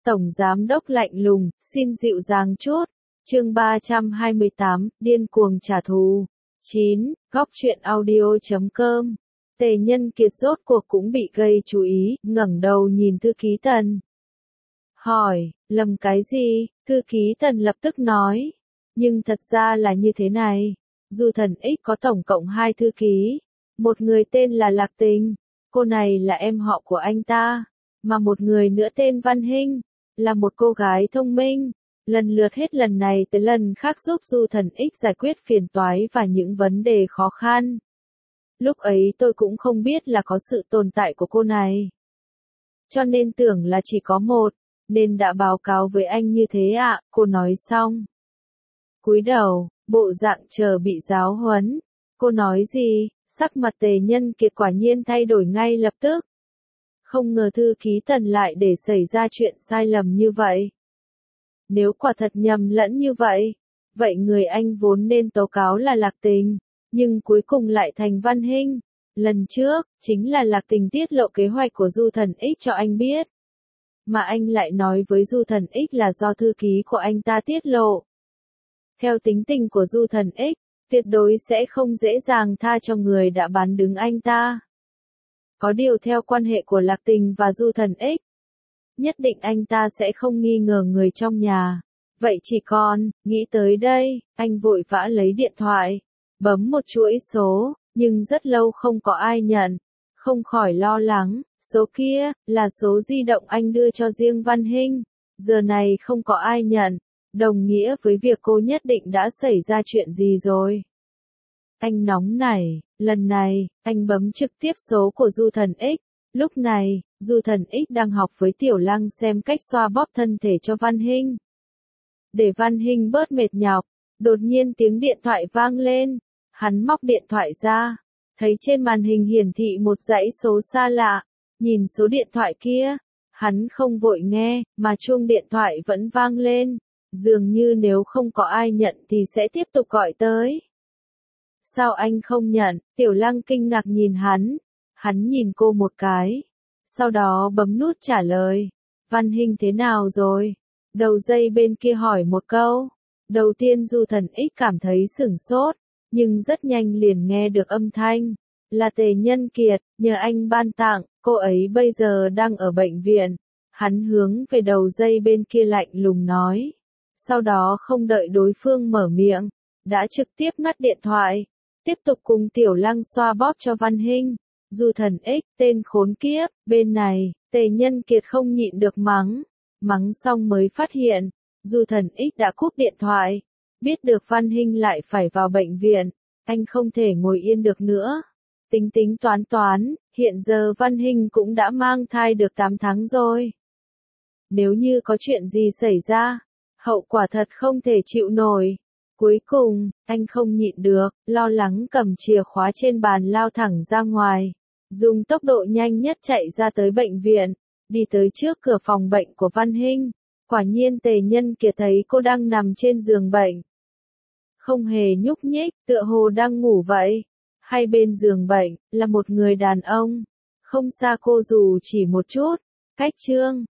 Tổng giám đốc lạnh lùng, xin dịu dàng chút. Chương 328, điên cuồng trả thù. 9. Góc truyện audio.com. Tề Nhân Kiệt rốt cuộc cũng bị gây chú ý, ngẩng đầu nhìn thư ký Tần. Hỏi, lầm cái gì? Thư ký Tần lập tức nói. Nhưng thật ra là như thế này. Du Thần X có tổng cộng 2 thư ký. Một người tên là Lạc Tình, cô này là em họ của anh ta. Mà một người nữa tên Văn Hinh, là một cô gái thông minh. Lần lượt hết lần này tới lần khác giúp Du Thần X giải quyết phiền toái và những vấn đề khó khăn. Lúc ấy tôi cũng không biết là có sự tồn tại của cô này. Cho nên tưởng là chỉ có một, nên đã báo cáo với anh như thế ạ, cô nói xong. Cúi đầu, bộ dạng chờ bị giáo huấn. Cô nói gì? Sắc mặt Tề Nhân Kiệt quả nhiên thay đổi ngay lập tức. Không ngờ thư ký Tần lại để xảy ra chuyện sai lầm như vậy. Nếu quả thật nhầm lẫn như vậy, vậy người anh vốn nên tố cáo là Lạc Tình, nhưng cuối cùng lại thành Văn Hinh. Lần trước, chính là Lạc Tình tiết lộ kế hoạch của Du Thần X cho anh biết. Mà anh lại nói với Du Thần X là do thư ký của anh ta tiết lộ. Theo tính tình của Du Thần X, tuyệt đối sẽ không dễ dàng tha cho người đã bán đứng anh ta. Có điều theo quan hệ của Lạc Tình và Du Thần X, nhất định anh ta sẽ không nghi ngờ người trong nhà. Vậy chỉ còn, nghĩ tới đây, anh vội vã lấy điện thoại, bấm một chuỗi số, nhưng rất lâu không có ai nhận. Không khỏi lo lắng, số kia, là số di động anh đưa cho riêng Văn Hinh. Giờ này không có ai nhận, đồng nghĩa với việc cô nhất định đã xảy ra chuyện gì rồi. Anh nóng nảy, lần này, anh bấm trực tiếp số của Du Thần X. Lúc này, Du Thần X đang học với Tiểu Lăng xem cách xoa bóp thân thể cho Văn Hinh. Để Văn Hinh bớt mệt nhọc, đột nhiên tiếng điện thoại vang lên. Hắn móc điện thoại ra, thấy trên màn hình hiển thị một dãy số xa lạ. Nhìn số điện thoại kia, hắn không vội nghe, mà chuông điện thoại vẫn vang lên. Dường như nếu không có ai nhận thì sẽ tiếp tục gọi tới. Sao anh không nhận? Tiểu Lăng kinh ngạc nhìn hắn. Hắn nhìn cô một cái. Sau đó bấm nút trả lời. Văn Hinh thế nào rồi? Đầu dây bên kia hỏi một câu. Đầu tiên Du Thần X cảm thấy sửng sốt, nhưng rất nhanh liền nghe được âm thanh. Là Tề Nhân Kiệt, nhờ anh ban tặng, cô ấy bây giờ đang ở bệnh viện. Hắn hướng về đầu dây bên kia lạnh lùng nói. Sau đó không đợi đối phương mở miệng, đã trực tiếp ngắt điện thoại. Tiếp tục cùng Tiểu Lăng xoa bóp cho Văn Hinh. Du Thần X, tên khốn kiếp, bên này, Tề Nhân Kiệt không nhịn được mắng. Mắng xong mới phát hiện, Du Thần X đã cúp điện thoại. Biết được Văn Hinh lại phải vào bệnh viện, anh không thể ngồi yên được nữa. Tính tính toán, hiện giờ Văn Hinh cũng đã mang thai được 8 tháng rồi. Nếu như có chuyện gì xảy ra, hậu quả thật không thể chịu nổi. Cuối cùng, anh không nhịn được, lo lắng cầm chìa khóa trên bàn lao thẳng ra ngoài. Dùng tốc độ nhanh nhất chạy ra tới bệnh viện, đi tới trước cửa phòng bệnh của Văn Hinh. Quả nhiên Tề Nhân Kiệt thấy cô đang nằm trên giường bệnh. Không hề nhúc nhích, tựa hồ đang ngủ vậy. Hai bên giường bệnh, là một người đàn ông. Không xa cô dù chỉ một chút. Cách Trương,